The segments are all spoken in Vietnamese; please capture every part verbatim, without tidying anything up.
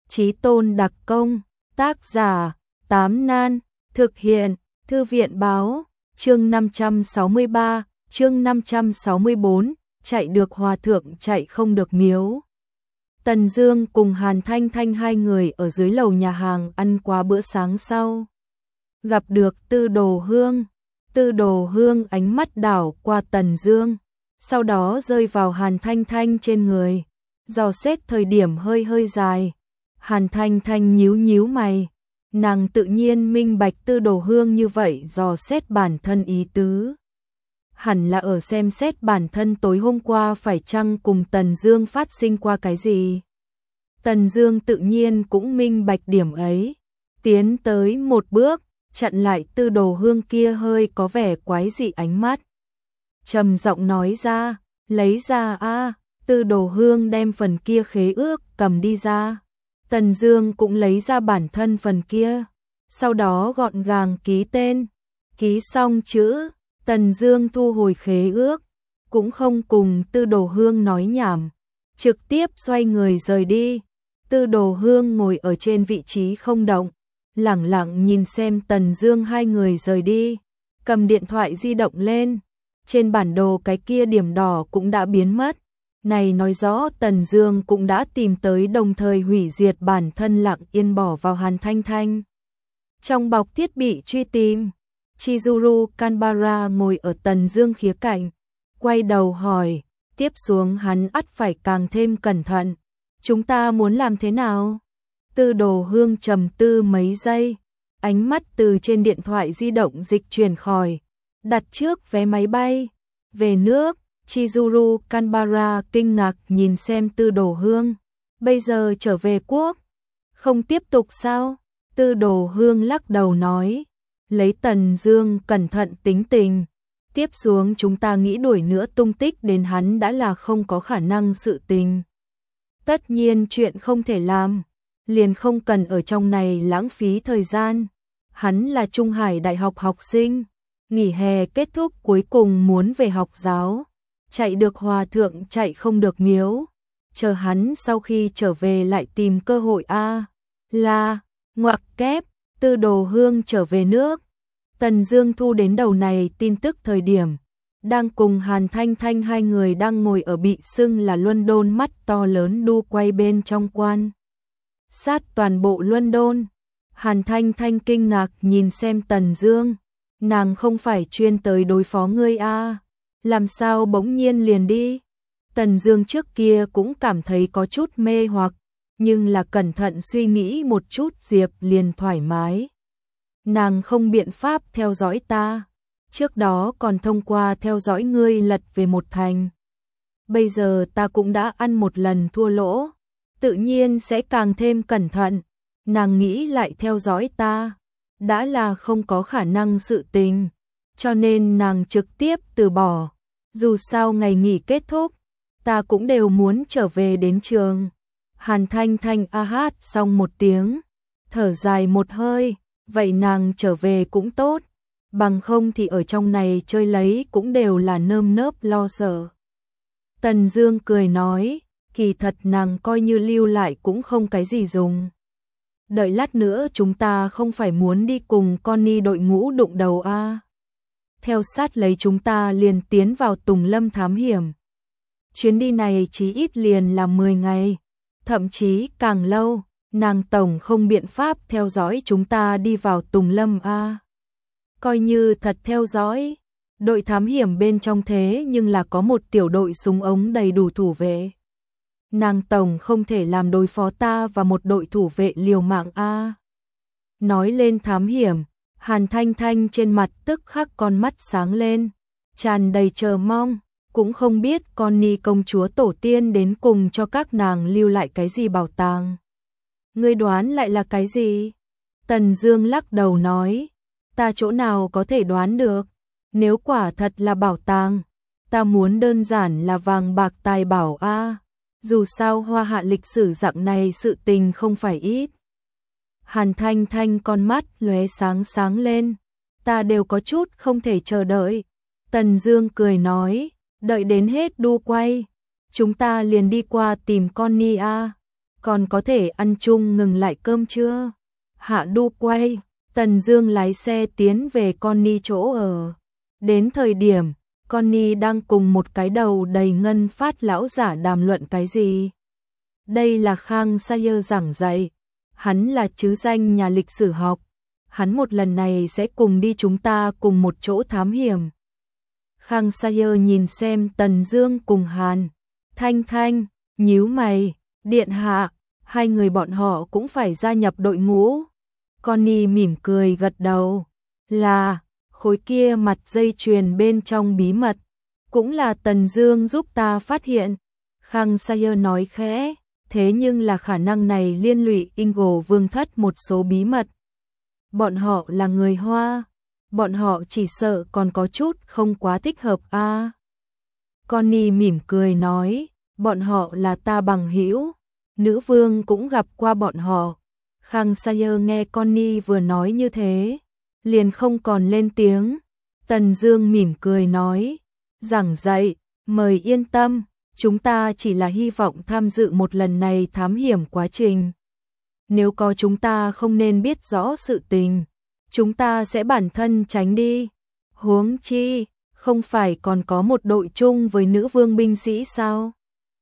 Chí tôn đặc công, tác giả, Tám Nan, thực hiện, Thư viện báo, chương năm trăm sáu mươi ba, chương năm trăm sáu mươi bốn, chạy được hòa thượng chạy không được miếu. Tần Dương cùng Hàn Thanh Thanh hai người ở dưới lầu nhà hàng ăn qua bữa sáng sau. Gặp được Tư Đồ Hương, Tư Đồ Hương ánh mắt đảo qua Tần Dương, sau đó rơi vào Hàn Thanh Thanh trên người, dò xét thời điểm hơi hơi dài. Hàn Thanh Thanh nhíu nhíu mày, nàng tự nhiên minh bạch Tư Đồ Hương như vậy dò xét bản thân ý tứ. Hẳn là ở xem xét bản thân tối hôm qua phải chăng cùng Tần Dương phát sinh qua cái gì. Tần Dương tự nhiên cũng minh bạch điểm ấy, tiến tới một bước, chặn lại Tư Đồ Hương kia hơi có vẻ quái dị ánh mắt. Trầm giọng nói ra, lấy ra a. Tư Đồ Hương đem phần kia khế ước cầm đi ra. Tần Dương cũng lấy ra bản thân phần kia, sau đó gọn gàng ký tên. Ký xong chữ, Tần Dương thu hồi khế ước, cũng không cùng Tư Đồ Hương nói nhảm, trực tiếp xoay người rời đi. Tư Đồ Hương ngồi ở trên vị trí không động, lẳng lặng nhìn xem Tần Dương hai người rời đi, cầm điện thoại di động lên, trên bản đồ cái kia điểm đỏ cũng đã biến mất. Này nói rõ Tần Dương cũng đã tìm tới, đồng thời hủy diệt bản thân lặng yên bỏ vào Hàn Thanh Thanh. Trong bọc thiết bị truy tìm, Chizuru Kanbara ngồi ở Tần Dương khía cạnh, quay đầu hỏi, tiếp xuống hắn ắt phải càng thêm cẩn thận. Chúng ta muốn làm thế nào? Tư Đồ Hương trầm tư mấy giây, ánh mắt từ trên điện thoại di động dịch chuyển khỏi, đặt trước vé máy bay về nước. Chizuru Kanbara kinh ngạc nhìn xem Tư Đồ Hương, bây giờ trở về quốc, không tiếp tục sao? Tư Đồ Hương lắc đầu nói, lấy Tần Dương cẩn thận tính tình, tiếp xuống chúng ta nghĩ đuổi nữa tung tích đến hắn đã là không có khả năng sự tình. Tất nhiên chuyện không thể làm, liền không cần ở trong này lãng phí thời gian. Hắn là Trung Hải Đại học học sinh, nghỉ hè kết thúc cuối cùng muốn về học giáo. Chạy được hòa thượng chạy không được miếu, chờ hắn sau khi trở về lại tìm cơ hội a. À, là, ngoặc kép, Tư Đồ Hương trở về nước. Tần Dương thu đến đầu này tin tức thời điểm, đang cùng Hàn Thanh Thanh hai người đang ngồi ở bị xưng là London mắt to lớn đu quay bên trong quan sát toàn bộ London. Hàn Thanh Thanh kinh ngạc nhìn xem Tần Dương, nàng không phải chuyên tới đối phó ngươi a. À, làm sao bỗng nhiên liền đi? Tần Dương trước kia cũng cảm thấy có chút mê hoặc, nhưng là cẩn thận suy nghĩ một chút Diệp liền thoải mái. Nàng không biện pháp theo dõi ta, trước đó còn thông qua theo dõi ngươi lật về một thành. Bây giờ ta cũng đã ăn một lần thua lỗ, tự nhiên sẽ càng thêm cẩn thận. Nàng nghĩ lại theo dõi ta, đã là không có khả năng sự tình, cho nên nàng trực tiếp từ bỏ. Dù sao ngày nghỉ kết thúc, ta cũng đều muốn trở về đến trường. Hàn Thanh Thanh a hát xong một tiếng, thở dài một hơi, vậy nàng trở về cũng tốt, bằng không thì ở trong này chơi lấy cũng đều là nơm nớp lo sợ. Tần Dương cười nói, kỳ thật nàng coi như lưu lại cũng không cái gì dùng. Đợi lát nữa chúng ta không phải muốn đi cùng Connie đội ngũ đụng đầu a. À. Theo sát lấy chúng ta liền tiến vào Tùng Lâm thám hiểm. Chuyến đi này chí ít liền là mười ngày, thậm chí càng lâu, nàng tổng không biện pháp theo dõi chúng ta đi vào Tùng Lâm a. À. Coi như thật theo dõi, đội thám hiểm bên trong thế nhưng là có một tiểu đội súng ống đầy đủ thủ vệ. Nàng tổng không thể làm đối phó ta và một đội thủ vệ liều mạng a. À. Nói lên thám hiểm, Hàn Thanh Thanh trên mặt tức khắc con mắt sáng lên, tràn đầy chờ mong, cũng không biết Connie công chúa tổ tiên đến cùng cho các nàng lưu lại cái gì bảo tàng. Ngươi đoán lại là cái gì? Tần Dương lắc đầu nói, ta chỗ nào có thể đoán được, nếu quả thật là bảo tàng, ta muốn đơn giản là vàng bạc tài bảo a. À. Dù sao Hoa Hạ lịch sử dạng này sự tình không phải ít. Hàn Thanh Thanh con mắt lóe sáng sáng lên, ta đều có chút không thể chờ đợi. Tần Dương cười nói, đợi đến hết đu quay, chúng ta liền đi qua tìm Connie a. còn có thể ăn chung ngừng lại cơm chưa? Hạ đu quay, Tần Dương lái xe tiến về Connie chỗ ở. Đến thời điểm, Connie đang cùng một cái đầu đầy ngân phát lão giả đàm luận cái gì. Đây là Khang Sayer giảng dạy, hắn là chứ danh nhà lịch sử học, hắn một lần này sẽ cùng đi chúng ta cùng một chỗ thám hiểm. Khang Sayer nhìn xem Tần Dương cùng Hàn Thanh Thanh, nhíu mày, điện hạ, hai người bọn họ cũng phải gia nhập đội ngũ. Connie mỉm cười gật đầu, là, khối kia mặt dây chuyền bên trong bí mật, cũng là Tần Dương giúp ta phát hiện. Khang Sayer nói khẽ, thế nhưng là khả năng này liên lụy Ingo Vương thất một số bí mật. Bọn họ là người Hoa, bọn họ chỉ sợ còn có chút không quá thích hợp a. À. Connie mỉm cười nói, bọn họ là ta bằng hữu, nữ vương cũng gặp qua bọn họ. Khang Sayer nghe Connie vừa nói như thế, liền không còn lên tiếng. Tần Dương mỉm cười nói, giảng dạy, mời yên tâm, chúng ta chỉ là hy vọng tham dự một lần này thám hiểm quá trình. Nếu có chúng ta không nên biết rõ sự tình, chúng ta sẽ bản thân tránh đi. Huống chi, không phải còn có một đội chung với nữ vương binh sĩ sao?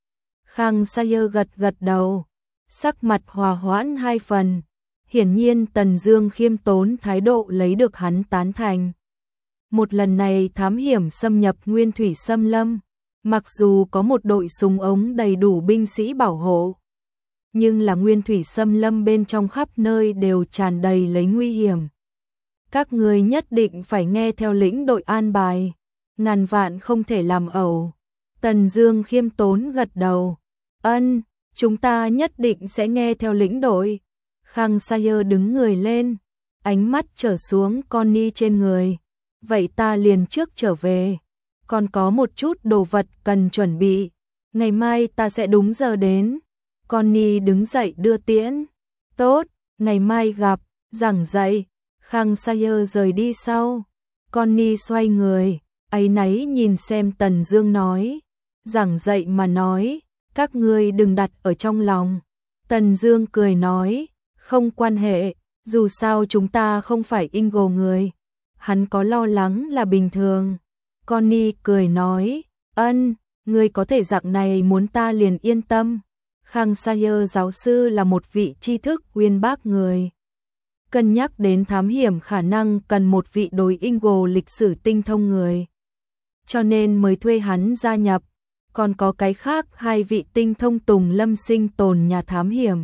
Khang Sayer gật gật đầu, sắc mặt hòa hoãn hai phần. Hiển nhiên Tần Dương khiêm tốn thái độ lấy được hắn tán thành. Một lần này thám hiểm xâm nhập Nguyên Thủy Xâm Lâm, mặc dù có một đội súng ống đầy đủ binh sĩ bảo hộ, nhưng là Nguyên Thủy Xâm Lâm bên trong khắp nơi đều tràn đầy lấy nguy hiểm. Các ngươi nhất định phải nghe theo lĩnh đội an bài, ngàn vạn không thể làm ẩu. Tần Dương khiêm tốn gật đầu, ân, chúng ta nhất định sẽ nghe theo lĩnh đội. Khang Sayer đứng người lên, ánh mắt trở xuống Connie trên người. Vậy ta liền trước trở về, còn có một chút đồ vật cần chuẩn bị, ngày mai ta sẽ đúng giờ đến. Connie đứng dậy đưa tiễn. Tốt, ngày mai gặp, giảng dạy. Khang Sayer rời đi sau. Connie xoay người, áy náy nhìn xem Tần Dương nói, giảng dạy mà nói, các ngươi đừng đặt ở trong lòng. Tần Dương cười nói, không quan hệ, dù sao chúng ta không phải Ingo người. Hắn có lo lắng là bình thường. Connie cười nói, ân, ngươi có thể dạng này muốn ta liền yên tâm. Khang Sayer giáo sư là một vị tri thức uyên bác người. Cân nhắc đến thám hiểm khả năng cần một vị đối Ingo lịch sử tinh thông người, cho nên mới thuê hắn gia nhập. Còn có cái khác hai vị tinh thông Tùng Lâm sinh tồn nhà thám hiểm.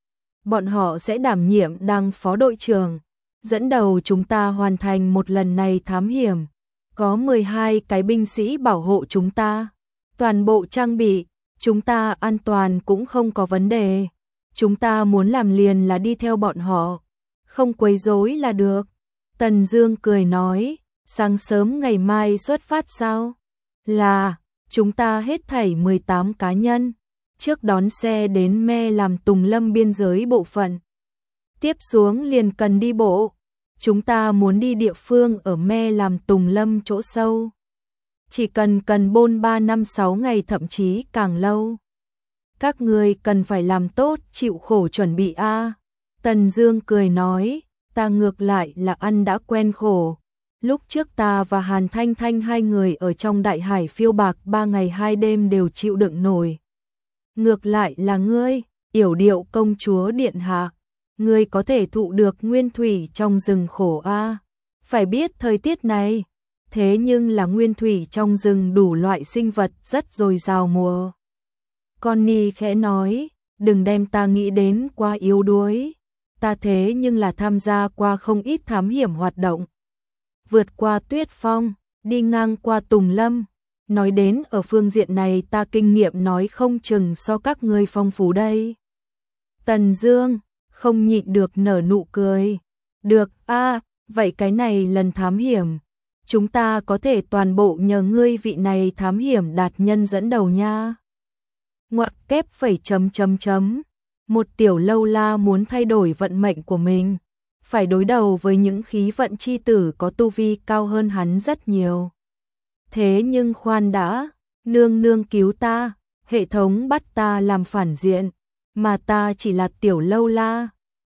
Bọn họ sẽ đảm nhiệm đăng phó đội trưởng, dẫn đầu chúng ta hoàn thành một lần này thám hiểm. Có mười hai cái binh sĩ bảo hộ chúng ta, toàn bộ trang bị, chúng ta an toàn cũng không có vấn đề. Chúng ta muốn làm liền là đi theo bọn họ, không quấy rối là được. Tần Dương cười nói, sáng sớm ngày mai xuất phát sao? Là, chúng ta hết thảy mười tám cá nhân, trước đón xe đến Me làm Tùng Lâm biên giới bộ phận. Tiếp xuống liền cần đi bộ. Chúng ta muốn đi địa phương ở Me làm Tùng Lâm chỗ sâu. Chỉ cần cần bôn ba năm sáu ngày thậm chí càng lâu. Các ngươi cần phải làm tốt chịu khổ chuẩn bị a. À. Tần Dương cười nói, ta ngược lại là ăn đã quen khổ. Lúc trước ta và Hàn Thanh Thanh hai người ở trong đại hải phiêu bạc ba ngày hai đêm đều chịu đựng nổi. Ngược lại là ngươi, yểu điệu công chúa điện hạ, ngươi có thể thụ được nguyên thủy trong rừng khổ a. À. Phải biết thời tiết này, thế nhưng là nguyên thủy trong rừng đủ loại sinh vật rất dồi dào mùa. Connie khẽ nói, đừng đem ta nghĩ đến quá yếu đuối. Ta thế nhưng là tham gia qua không ít thám hiểm hoạt động. Vượt qua tuyết phong, đi ngang qua Tùng Lâm. Nói đến ở phương diện này ta kinh nghiệm nói không chừng so các ngươi phong phú đây. Tần Dương không nhịn được nở nụ cười. Được a, à, vậy cái này lần thám hiểm, chúng ta có thể toàn bộ nhờ ngươi vị này thám hiểm đạt nhân dẫn đầu nha. Ngoặc kép phẩy chấm chấm chấm. Một tiểu lâu la muốn thay đổi vận mệnh của mình, phải đối đầu với những khí vận chi tử có tu vi cao hơn hắn rất nhiều. Thế nhưng khoan đã, nương nương cứu ta, hệ thống bắt ta làm phản diện, mà ta chỉ là tiểu lâu la.